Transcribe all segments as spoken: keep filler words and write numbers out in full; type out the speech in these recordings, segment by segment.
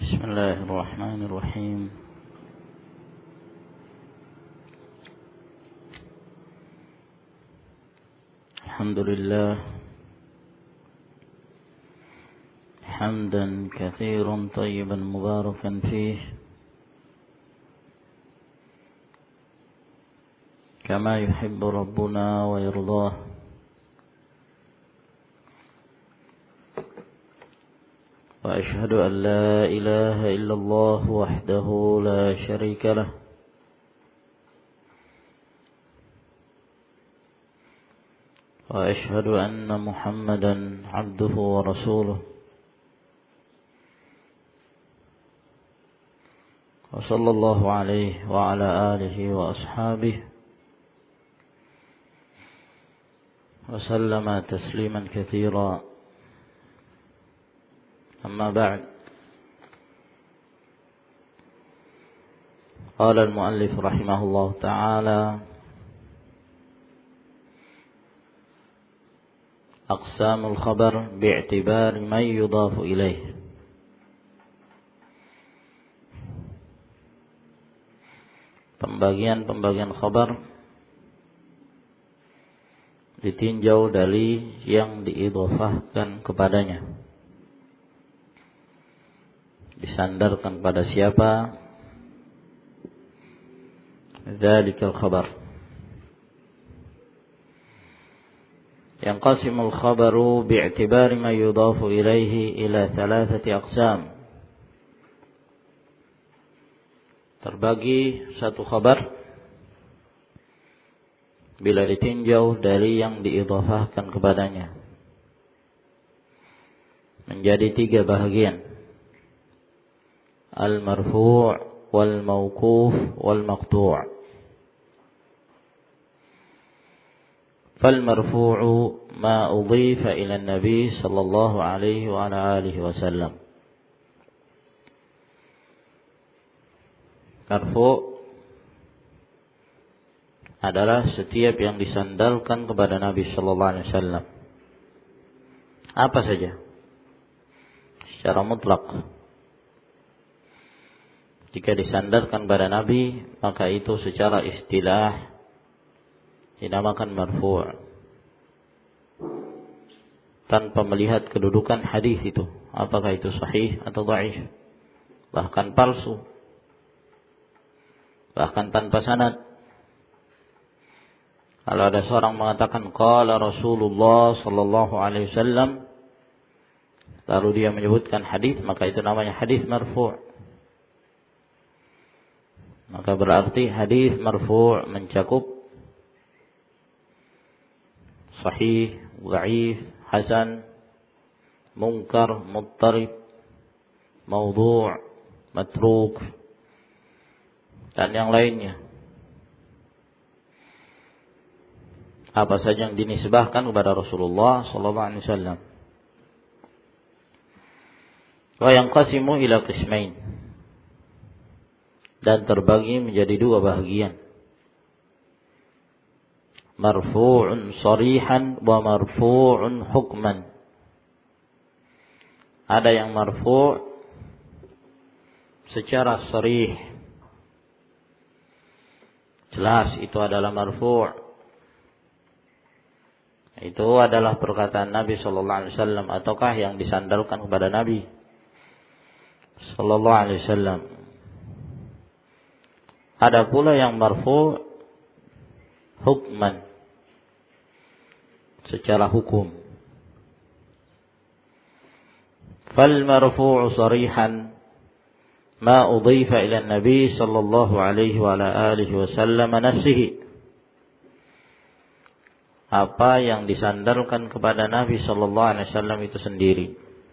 بسم الله الرحمن الرحيم. الحمد لله حمدا كثيرا طيبا مباركا فيه كما يحب ربنا ويرضاه. وأشهد أن لا إله إلا الله وحده لا شريك له وأشهد أن محمدا عبده ورسوله وصلى الله عليه وعلى آله وأصحابه وسلم تسليما كثيرا. أما بعد، قال المؤلف رحمه الله تعالى: أقسام الخبر باعتبار من يضاف إليه. Pembagian-pembagian khabar ditinjau dari yang diidhofahkan kepadanya, disandarkan pada siapa, dzalikal khabar. Yanqasimul khabaru bi'tibari ma yudhafu ilaihi ila thalathati aqsam. Terbagi satu khabar bila ditinjau dari yang diidhofahkan kepadanya menjadi tiga bahagian: al-marfu' wal-mawquf wal-maqtu'. Fal-marfu'u ma udhifa ila an-nabi sallallahu alaihi wa ala alihi wasallam. Marfu' adalah setiap yang disandalkan kepada Nabi sallallahu alaihi wasallam, apa saja, secara mutlak. Jika disandarkan pada Nabi, maka itu secara istilah dinamakan marfu', tanpa melihat kedudukan hadis itu, apakah itu sahih atau dhaif, bahkan palsu, bahkan tanpa sanad. Kalau ada seorang mengatakan qala Rasulullah sallallahu alaihi wasallam, lalu dia menyebutkan hadis, maka itu namanya hadis marfu'. Maka berarti hadis marfu' mencakup sahih, dhaif, hasan, munkar, muttarib, maudhu', matruk, dan yang lainnya. Apa saja yang dinisbahkan kepada Rasulullah sallallahu alaihi wasallam. Wa yanqasimu ila qismain, dan terbagi menjadi dua bahagian: marfu'un sharihan wa marfu'un hukman. Ada yang marfu' secara sharih, jelas itu adalah marfu', itu adalah perkataan Nabi sallallahu alaihi wasallam ataukah yang disandalkan kepada Nabi sallallahu alaihi wasallam. Ada pula yang marfu' hukman, secara hukum. Fal marfu'u sharihan ma udhifa ila an-nabi sallallahu alaihi wa ala alihi wasallam nafsihi. Apa yang disandarkan kepada Nabi sallallahu alaihi wasallam itu sendiri,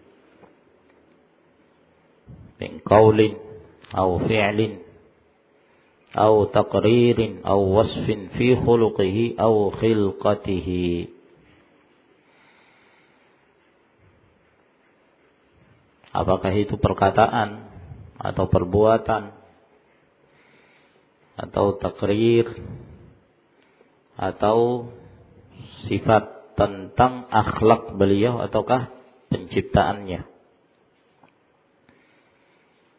min qaulin aw fi'lin aw taqririn aw wasfin fi khuluqihi aw khilqatihi. Apakah itu perkataan atau perbuatan atau takrir atau sifat tentang akhlak beliau ataukah penciptaannya.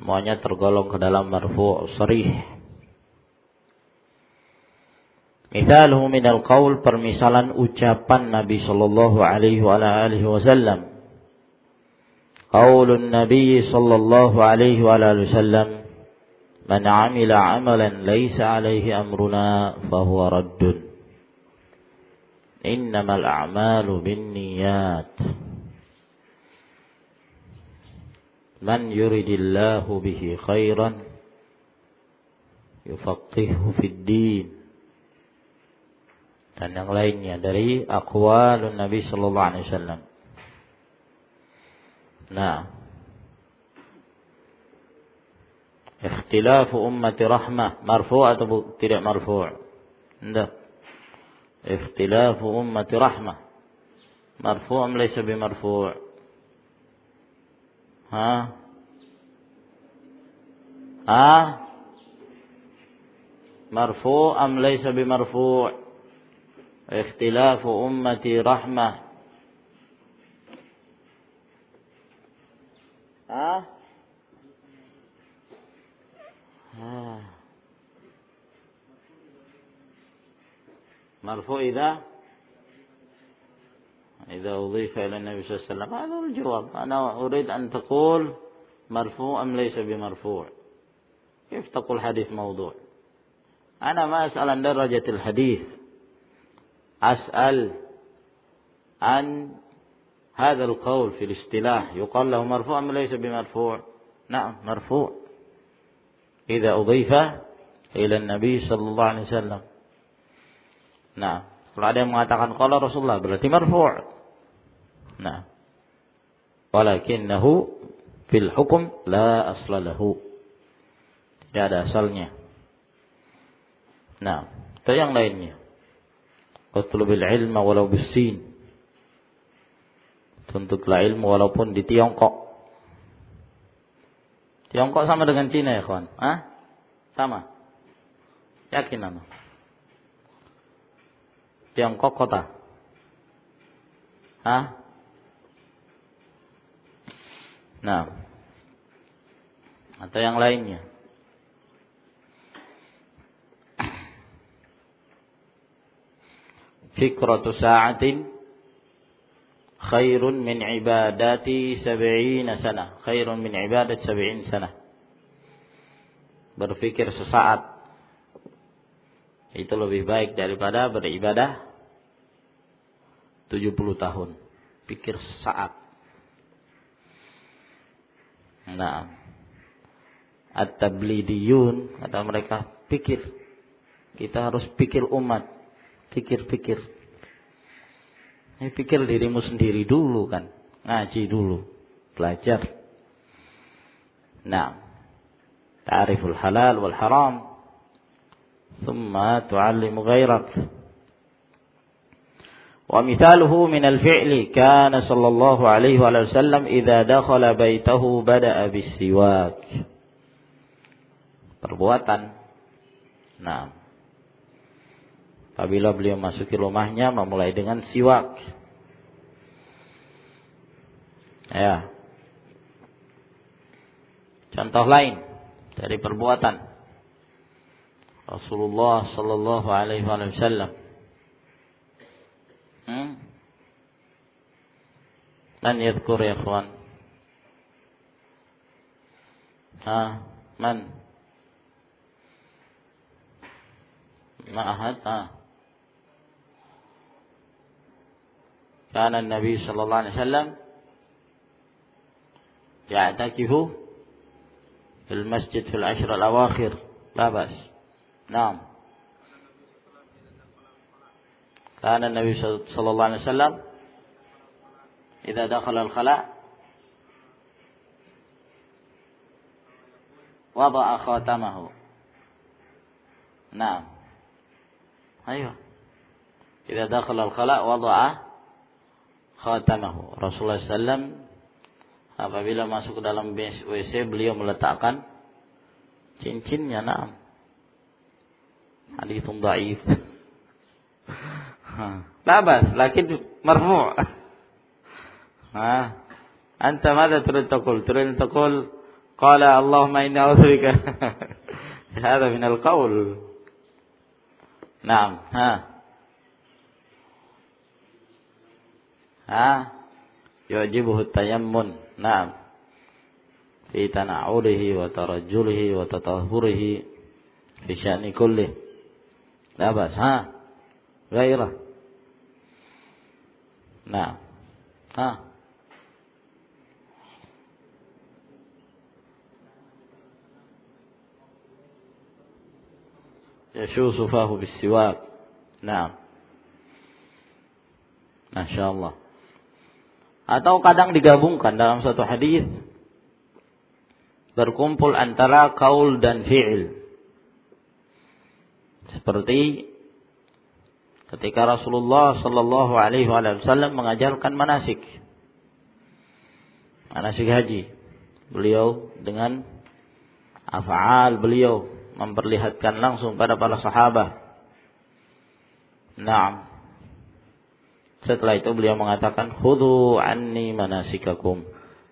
semuanya tergolong ke dalam marfu' sharih. Mithaluhu minal qaul, permisalan ucapan Nabi sallallahu alaihi wa alihi wasallam. Qaulun Nabi sallallahu alaihi wa alihi wasallam, man 'amila 'amalan laysa 'alaihi amruna fahuwa raddun. Innamal a'malu binniyat. Man yuridillahu bihi khairan yufaqqihhu fid din. Dan yang lainnya dari aqwalun Nabi sallallahu alaihi wasallam. Nah, ikhtilafu ummati rahmah, marfu' atau tidak marfu'? Tidak. Ikhtilafu ummati rahmah, marfu' am laysa bimarfu'? Ha? Ha? Marfu' am laysa bimarfu'? Ikhtilafu ummati rahmah. Ha? Ha. مرفوع إذا إذا أضيف إلى النبي صلى الله عليه وسلم. هذا هو الجواب. أنا أريد أن تقول مرفوع أم ليس بمرفوع. كيف تقول حديث موضوع؟ أنا ما أسأل عن درجة الحديث، أسأل عن هذا القول في الاصطلاح، يقال له مرفوع أم ليس بمرفوع؟ نعم مرفوع إذا أضيف إلى النبي صلى الله عليه وسلم. Nah, kalau ada yang mengatakan qala Rasulullah berarti marfu'. Nah, walakinnahu fil hukm la asla lahu. Tidak ada asalnya. Nah, itu yang lainnya. Utlubil ilma walau bisin. Tuntutlah ilmu walaupun di Tiongkok. Tiongkok sama dengan Cina ya kawan? Hah? Sama? Yakin anda? Tiongkok kota. Hah? Nah. Atau yang lainnya. Fikratu sa'atin khairun min ibadati sab'ina sana. Khairun min ibadati sab'in sana. Berpikir sesaat itu lebih baik daripada beribadah tujuh puluh tahun. Pikir sesaat. Nah, at-tablidiyun kata mereka, pikir. Kita harus pikir umat. Pikir-pikir. Ini pikir dirimu sendiri dulu kan. Ngaji dulu. Belajar. Nah, ta'riful halal wal haram. ثم تعلم غيرك. ومثاله من الفعل كان صلى الله عليه وسلم إذا دخل بيته بدأ بالسواك. Perbuatan. Nah, apabila beliau masuki rumahnya memulai dengan siwak. Ya. Contoh lain dari perbuatan Rasulullah sallallahu alaihi wasallam. Hmm? Man yadhkur ya ikhwan? Ha, man? Ma ahad? Ha. Kana an-nabi sallallahu alaihi wasallam ya'takifu fil masjid fil ashr al-awakhir. La bas. نعم. كان النبي صلى الله عليه وسلم إذا دخل الخلاء وضع خاتمه. نعم. أيوه. إذا دخل الخلاء وضع خاتمه. Rasulullah sallallahu alaihi wasallam apabila masuk ke dalam W C beliau meletakkan cincinnya. Naam. Hadits dhaif. لا بأس لكن مرفوع. ها أنت ماذا تريد تقول؟ تريد تقول qala Allahumma inni a'udzubika. Hada min al-qaul. Naam, ha. Ha? Yu'jibuhu at-tayammun. Naam. Fi tana'ulihi wa tarajjulihi wa tatahhurihi fi sya'ni kullih. La bas, ha. Ghairah. Naam. Ha. Yashusu fahu bis-siwak. Naam. Masyaallah. Atau kadang digabungkan dalam satu hadis berkumpul antara qaul dan fi'il. Seperti ketika Rasulullah sallallahu alaihi wasallam mengajarkan manasik. Manasik haji. Beliau dengan af'al beliau memperlihatkan langsung pada para sahabat. Naam. Setelah itu beliau mengatakan khudhu anni manasikakum.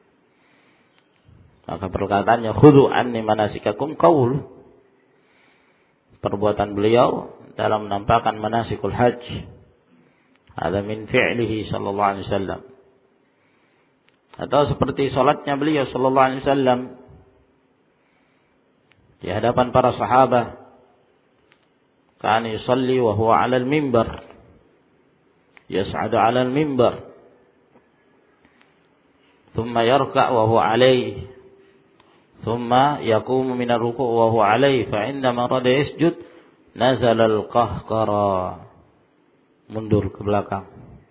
Maka perkataannya khudhu anni manasikakum qaul. Perbuatan beliau dalam menampakkan manasikul hajj. Ada min fi'lihi sallallahu alaihi wasallam. Atau seperti salatnya beliau sallallahu alaihi wasallam di hadapan para sahabat. Kana yusalli wa huwa 'ala al-mimbar. Yas'adu 'ala al-mimbar. Thumma yarka' wa huwa 'alayhi. Thumma yaqumu min ar-ruku' wa huwa 'alayhi. Fa 'indama rada yasjud nazala al-qahqara. Mundur ke belakang.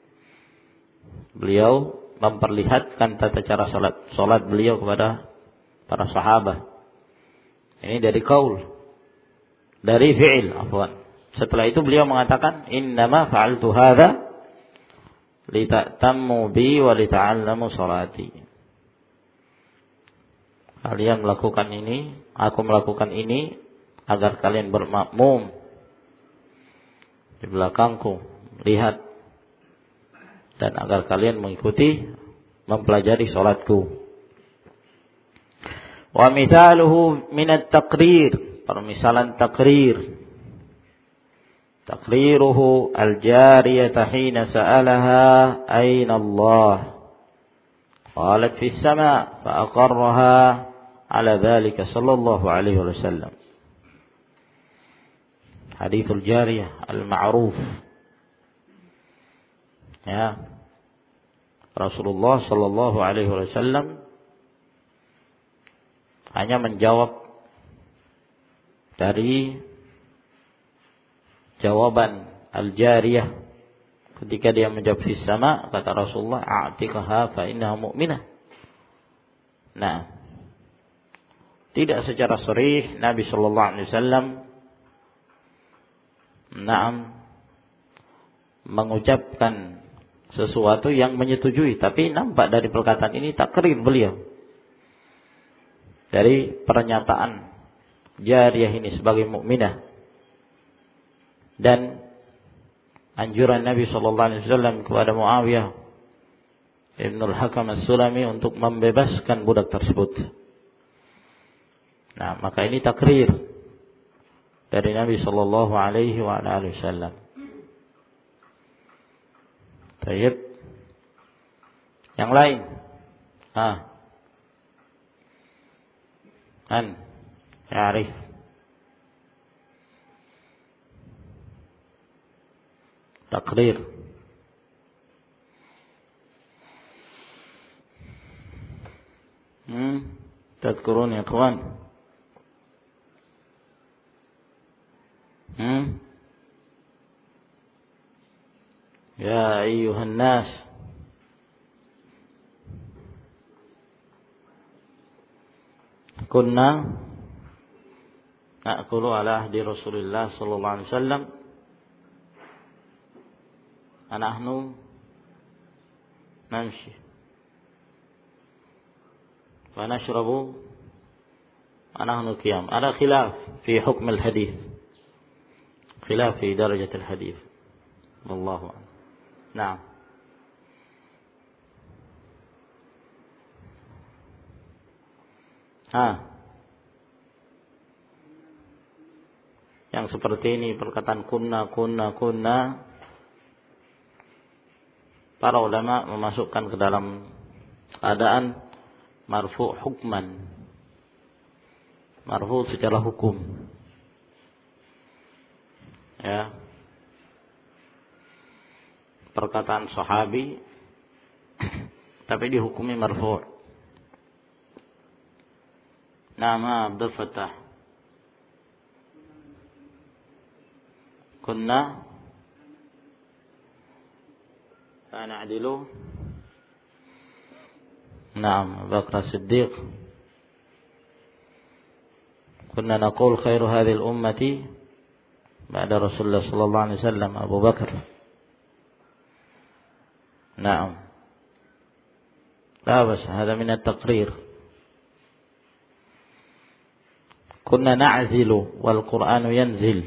Beliau memperlihatkan tata cara salat salat beliau kepada para sahabat. Ini dari qaul, dari fi'il, afwan. Setelah itu beliau mengatakan, innama fa'altu hadza lita'tammu bi wa lita'allamu salati. Kalian melakukan ini, aku melakukan ini agar kalian bermakmum di belakangku, lihat, dan agar kalian mengikuti, mempelajari salatku. Wa mithaluhu min at-taqrir, permisalan taqrir. Taqriruhu al-jariyata hina sa'alaha ayna Allah. Qalat fi as-sama' fa aqarraha ala dhalika sallallahu alaihi wasallam. Hadithul jariyah al-ma'ruf. Ya. Rasulullah sallallahu alaihi wasallam hanya menjawab dari jawaban al-jariyah ketika dia menjawab fis sama, kata Rasulullah, a'tiqaha fa innaha mu'minah. Nah, tidak secara sharih Nabi sallallahu alaihi wasallam na'am mengucapkan sesuatu yang menyetujui, tapi nampak dari perkataan ini takrir beliau. Dari pernyataan jariyah ini sebagai mukminah dan anjuran Nabi sallallahu alaihi wasallam kepada Muawiyah Ibn al-Hakam as-Sulami untuk membebaskan budak tersebut. Nah, maka ini takrir dari Nabi sallallahu alaihi wasallam. Baik. Yang lain. Ah. An ya'rif taqrir. Hmm tadhkurun ya ikhwan. Hmm ya ayyuhan nas. Kunna na'kulu ala ahdi Rasulillah sallallahu alaihi wasallam anahnu namshi wa nashrabu anahnu qiyam. Ada khilaf fi hukm al-hadith, khilaf fi darajat al-hadith, wallahu a'lam. Naam. Ah. Yang seperti ini perkataan kunna kunna kunna, para ulama memasukkan ke dalam keadaan marfu' hukman, marfu' secara hukum. Ya. Perkataan sahabi tapi dihukumi marfu'. Nama Abdul Fattah. Kunna فنعدل نعم بكر الصديق كنا نقول خير هذه الأمة بعد رسول الله صلى الله عليه وسلم أبو بكر نعم لا بس هذا من التقرير كنا نعزل والقرآن ينزل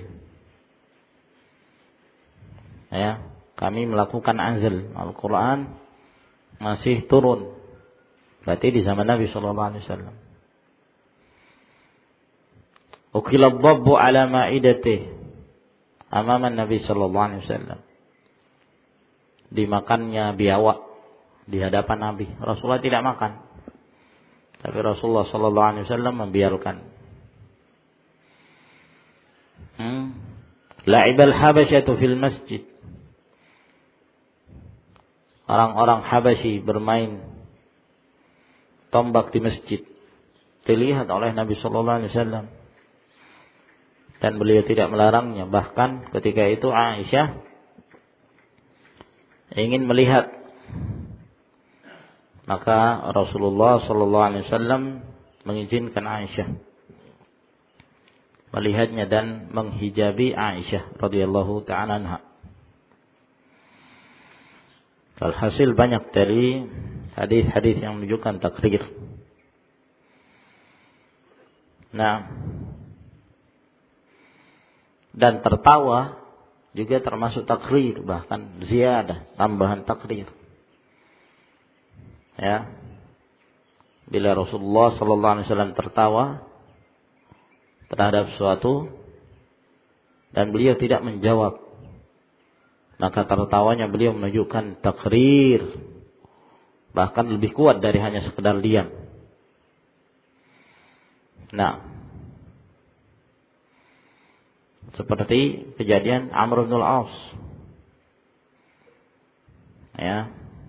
ya. Kami melakukan azl, Al-Quran masih turun. Berarti di zaman Nabi sallallahu alaihi wasallam. Ukila ad-dabbu ala ma'idatihi amama Nabi sallallahu alaihi wasallam. Dimakannya biawak di hadapan Nabi. Rasulullah tidak makan. Tapi Rasulullah sallallahu alaihi wasallam membiarkan. Hmm. La'ibal habasyatu fil masjid. Orang-orang Habasyi bermain tombak di masjid, dilihat oleh Nabi sallallahu alaihi wasallam, dan beliau tidak melarangnya. Bahkan ketika itu Aisyah ingin melihat, maka Rasulullah sallallahu alaihi wasallam mengizinkan Aisyah melihatnya dan menghijabi Aisyah radhiyallahu ta'ala anha. Alhasil banyak dari hadis-hadis yang menunjukkan takrir. Nah, dan tertawa juga termasuk takrir, bahkan ziyadah, tambahan takrir. Ya. Bila Rasulullah sallallahu alaihi wasallam tertawa terhadap sesuatu dan beliau tidak menjawab, maka tertawanya beliau menunjukkan takrir, bahkan lebih kuat dari hanya sekedar diam. Nah, seperti kejadian Amr bin al-As, ya,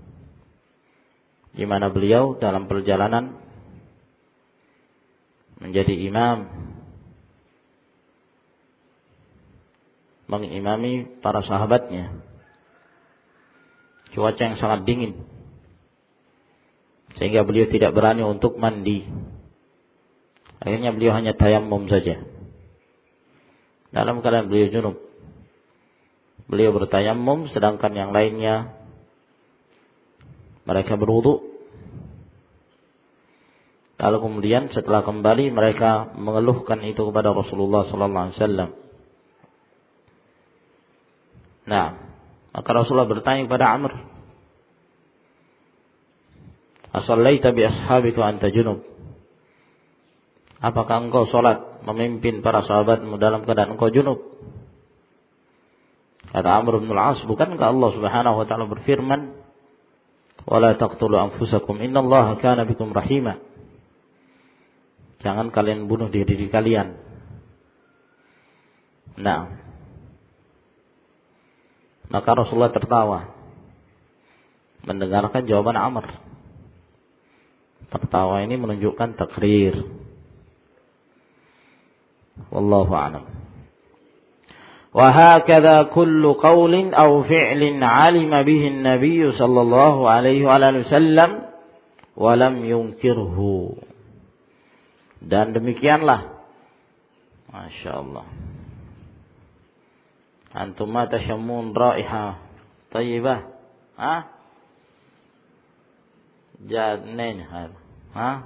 di mana beliau dalam perjalanan menjadi imam, mengimami para sahabatnya. Cuaca yang sangat dingin, sehingga beliau tidak berani untuk mandi. Akhirnya beliau hanya tayammum saja. Dalam keadaan beliau junub, beliau bertayammum, sedangkan yang lainnya mereka berwudu. Lalu kemudian setelah kembali mereka mengeluhkan itu kepada Rasulullah sallallahu alaihi wasallam. Nah, maka Rasulullah bertanya kepada Amr, "Asallaita bi ashabika anta junub?" Apakah engkau salat memimpin para sahabatmu dalam keadaan engkau junub? Kata Amr bin al-As, bukankah Allah Subhanahu wa taala berfirman, "Wala taqtulu anfusakum innallaha kana bikum rahima." Jangan kalian bunuh diri kalian. Nah, maka Rasulullah tertawa mendengarkan jawaban Amr. Tertawa ini menunjukkan takrir. Wallahu a'lam. Wa hakadha kullu qawlin aw fi'lin 'alima bihi an-nabiy sallallahu alaihi wa alihi wasallam wa lam yunkirhu. Dan demikianlah, masyaallah, antum ma tashammun ra'iha tayyibah, ha? Jadnain hal, ha?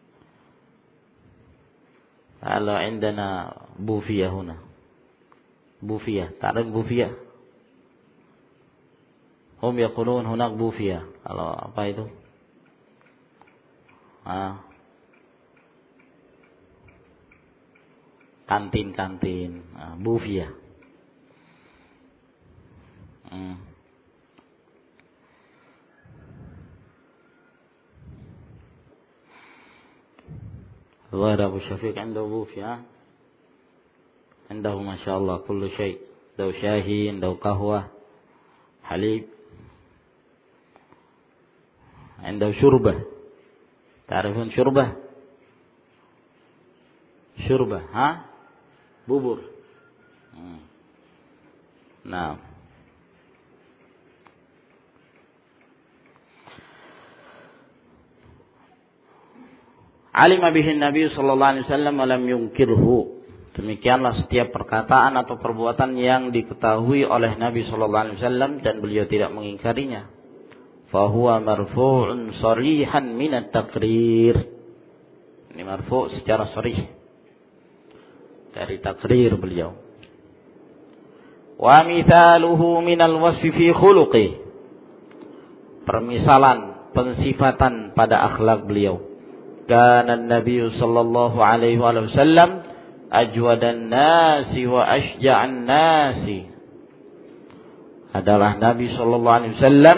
Kalau عندنا بوفية هنا بوفية تعرف بوفية هم يقولون هناك بوفية. Kalau apa itu? Ah. kantin-kantin, nah, bufia. Hmm. الظاهر أبو شفيق عنده بوفيا، عنده ما شاء الله كل شيء، عنده شاهي، عنده قهوة، حليب، عنده شربة. تعرفون شربة؟ شربة ها؟ بubur. Hmm. Nah. Alima bihi Nabi sallallahu alaihi wasallam wa lam yunkirhu. Demikianlah setiap perkataan atau perbuatan yang diketahui oleh Nabi sallallahu alaihi wasallam dan beliau tidak mengingkarinya. Fa huwa marfu'un sharihan min at-taqrir. Ini marfu' secara sharih dari takrir beliau. Wa mithaluhu min al-wasfi fi khuluqi. Permisalan pensifatan pada akhlak beliau. Kana Nabi sallallahu alaihi wasallam ajwadan nasi wa ashja'an nasi. Adalah Nabi sallallahu alaihi wasallam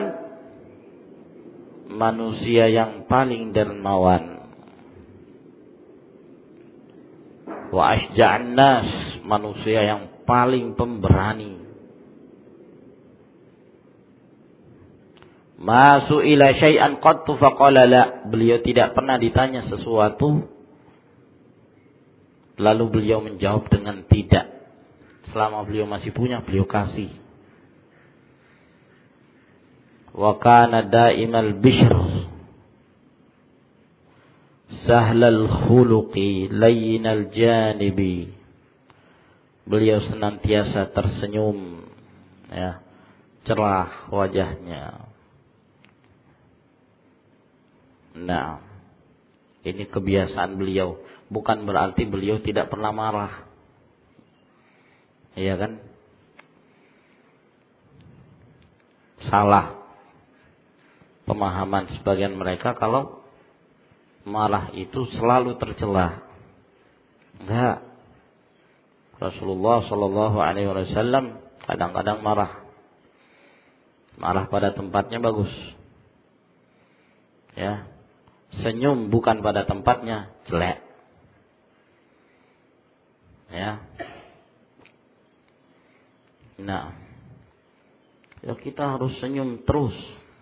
manusia yang paling dermawan. Wa ashja'an nas, manusia yang paling pemberani. Ma su'ila syai'an qattu faqala la. Beliau tidak pernah ditanya sesuatu lalu beliau menjawab dengan tidak. Selama beliau masih punya, beliau kasih. Wa kana da'imal bishr sahlal khuluqi layyinal janibi. Beliau senantiasa tersenyum, ya, cerah wajahnya. Nah, ini kebiasaan beliau. Bukan berarti beliau tidak pernah marah. Iya kan? Salah pemahaman sebagian mereka kalau marah itu selalu tercela. Enggak. Rasulullah sallallahu alaihi wasallam kadang-kadang marah. Marah pada tempatnya bagus. Ya. Senyum bukan pada tempatnya jelek. Ya. Nah, ya kita harus senyum terus.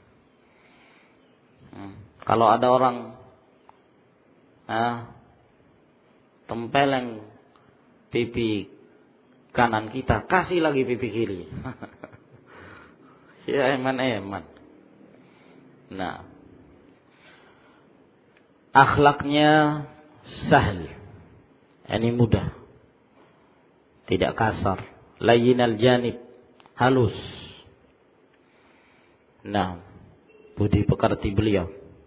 Hmm. Kalau ada orang ah, tempeleng pipi kanan kita, kasih lagi pipi kiri. Ya eman-eman. Nah, akhlaknya sahal, ini mudah, tidak kasar, layyinal janib, halus. Nah, budi pekerti beliau.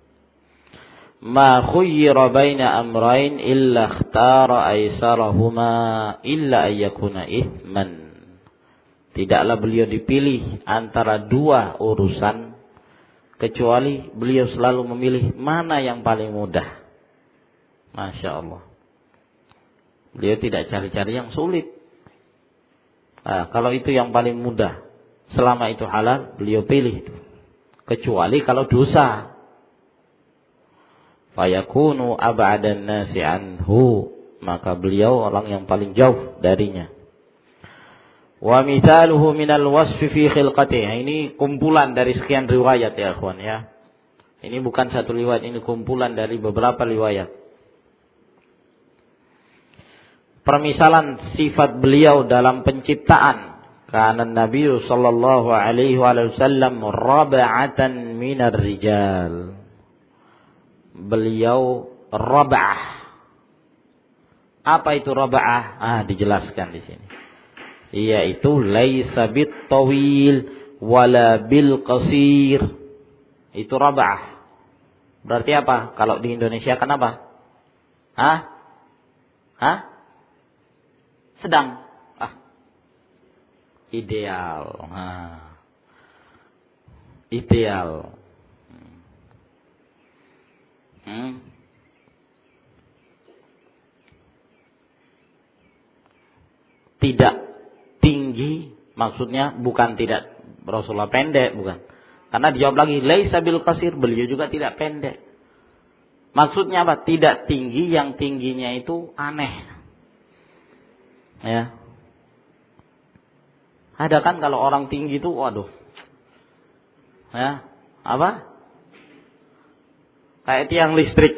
Ma khuyyira baina amrayn illa ikhtara aisarahuma illa ayyakuna ithman. Tidaklah beliau dipilih antara dua urusan kecuali beliau selalu memilih mana yang paling mudah. Masya Allah. Beliau tidak cari-cari yang sulit. Nah, kalau itu yang paling mudah, selama itu halal, beliau pilih itu. Kecuali kalau dosa. Fayakunu ab'adan nasi anhu. Maka beliau orang yang paling jauh darinya. Wa mithaluhu minal wasfi fi khilqatih. Ini kumpulan dari sekian riwayat ya akhwan ya. Ini bukan satu riwayat, ini kumpulan dari beberapa riwayat. Permisalan sifat beliau dalam penciptaan. Karena Nabi sallallahu alaihi wasallam rab'atan minar rijal. Beliau rab'ah. Apa itu rab'ah? Ah, dijelaskan di sini. Yaitu laisa bit tawil wala bil qasir. Itu rab'ah. Berarti apa? Kalau di Indonesia kan apa? Hah? Hah? Sedang. Ah. Ideal. Nah. Ideal. Hmm. tidak tinggi, maksudnya bukan tidak Rasulullah pendek, bukan. Karena dijawab lagi, laisa bil qasir, beliau juga tidak pendek. Maksudnya apa? Tidak tinggi, yang tingginya itu aneh. Ya. Ada kan kalau orang tinggi itu, waduh. Ya, apa? Kayak tiang listrik.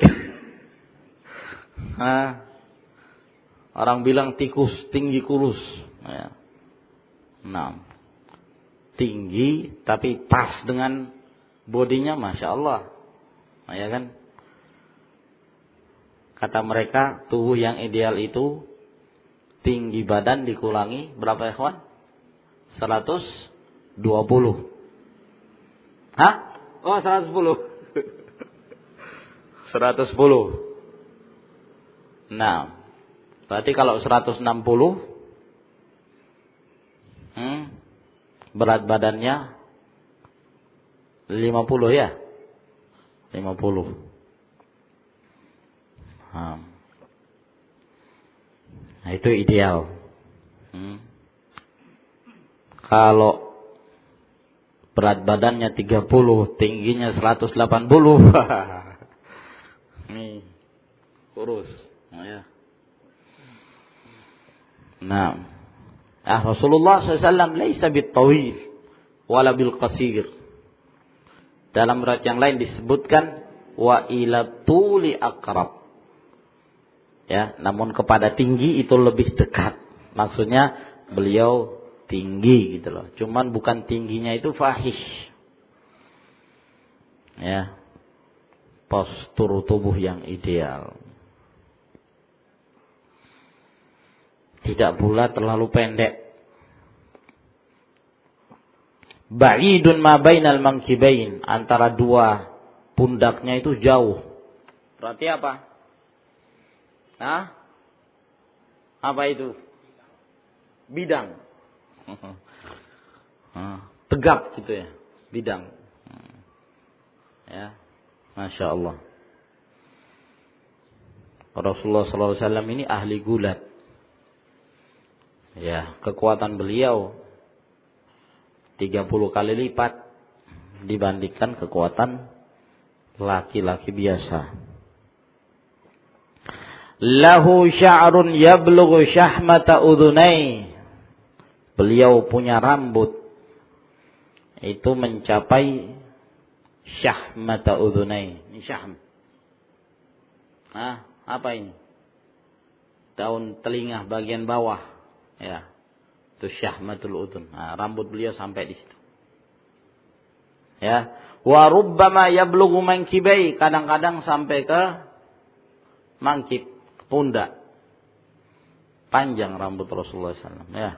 Nah, orang bilang tikus, tinggi kurus. Ya. Nah, tinggi tapi pas dengan bodinya, masya Allah, ya kan? Kata mereka tubuh yang ideal itu tinggi badan dikurangi berapa ya kawan? seratus dua puluh. Hah? Oh seratus sepuluh. seratus sepuluh. Nah, berarti kalau seratus enam puluh, hmm, berat badannya lima puluh ya? lima puluh. Nah, itu ideal. Hmm. Kalau berat badannya tiga puluh, tingginya seratus delapan puluh. Nih, kurus. Nah, ya. Nah, Ah, Rasulullah shallallahu alaihi wasallam laisa bit-tawil wala bil-qasir. Dalam riwayat yang lain disebutkan wa ila tuli aqrab. Ya, namun kepada tinggi itu lebih dekat. Maksudnya beliau tinggi gitu loh. Cuman bukan tingginya itu fahish. Ya. Postur tubuh yang ideal. Tidak pula terlalu pendek. Ba'idun ma bainal mankibain, antara dua pundaknya itu jauh. Berarti apa? Hah? Apa itu? Bidang. Tegap gitu ya, bidang. Ya, masya Allah. Rasulullah shallallahu alaihi wasallam ini ahli gulat. Ya, kekuatan beliau tiga puluh kali lipat dibandingkan kekuatan laki-laki biasa. Lahu sya'run yablughu syahmata udhunai. Beliau punya rambut itu mencapai syahmata udhunai. Ini syahm. Nah, apa ini? Daun telinga bagian bawah. Ya, itu syahmatul udhun. Nah, rambut beliau sampai di situ. Ya, wa rubbama yablughu mankibai, kadang-kadang sampai ke mangkib, pundak. Panjang rambut Rasulullah shallallahu alaihi wasallam. Ya,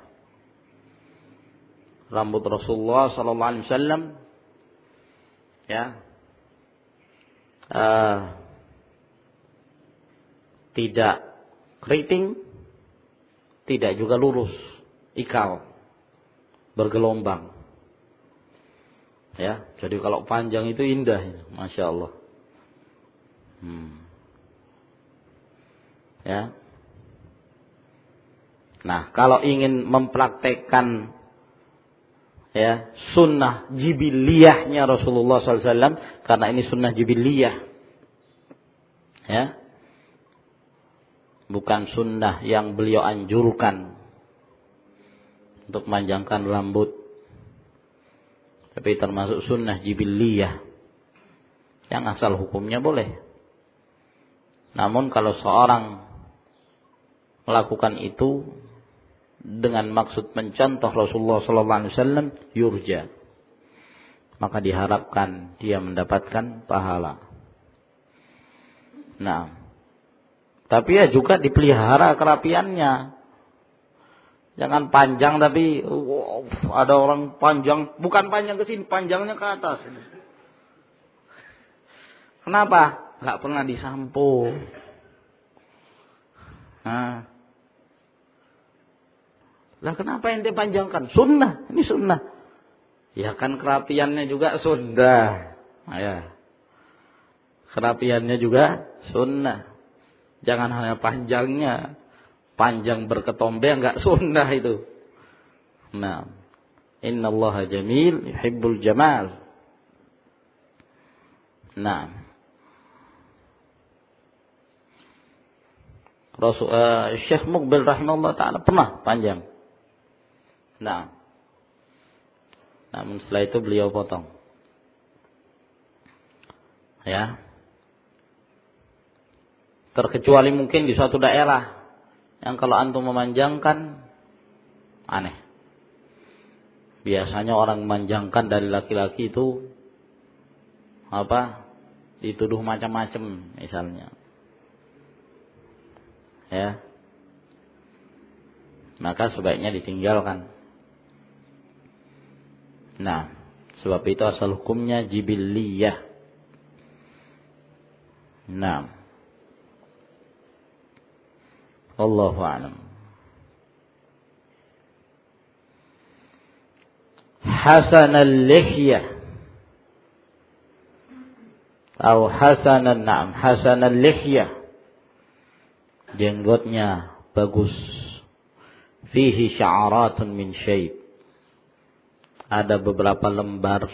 rambut Rasulullah shallallahu alaihi wasallam. Ya, uh, tidak keriting, tidak juga lurus, ikal, bergelombang. Ya, jadi kalau panjang itu indah, masya Allah. Hmm. Ya. Nah, kalau ingin mempraktekkan ya sunnah jibiliyahnya Rasulullah shallallahu alaihi wasallam, karena ini sunnah jibiliyah, ya, bukan sunnah yang beliau anjurkan untuk memanjangkan rambut, tapi termasuk sunnah jibiliyah yang asal hukumnya boleh. Namun kalau seorang melakukan itu dengan maksud mencontoh Rasulullah shallallahu alaihi wasallam, yurja, maka diharapkan dia mendapatkan pahala. Nah, tapi ya juga dipelihara kerapiannya. Jangan panjang tapi wow, ada orang panjang, bukan panjang ke sini, panjangnya ke atas. Kenapa? Gak pernah disampo. Nah, lah kenapa ente panjangkan? Sunnah, ini sunnah. Ya kan kerapiannya juga sunnah. Nah, ya. Kerapiannya juga sunnah. Jangan hanya panjangnya. panjang berketombe enggak sunnah itu. Nah, innallaha jamil yuhibbul jamal. Nah, Rasul uh, Syekh Muqbil rahimahullah taala pernah panjang. Nah, namun setelah itu beliau potong. Ya. Terkecuali mungkin di suatu daerah yang kalau antum memanjangkan aneh. Biasanya orang memanjangkan dari laki-laki itu apa? Dituduh macam-macam misalnya. Ya. Maka sebaiknya ditinggalkan. Nah, sebab itu asal hukumnya jibilliyah. Nah, Allahu a'lam. Hasan al-lihyah atau hasan an-na'am, hasan al-lihyah, jenggotnya bagus, fihi sya'aratun min syaib, ada beberapa lembar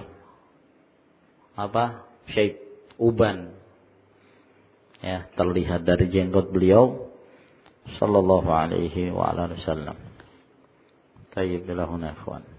apa? Syaib, uban. Ya, terlihat dari jenggot beliau sallallahu alaihi wa alihi wasallam. Tayyib lahuna ikhwan.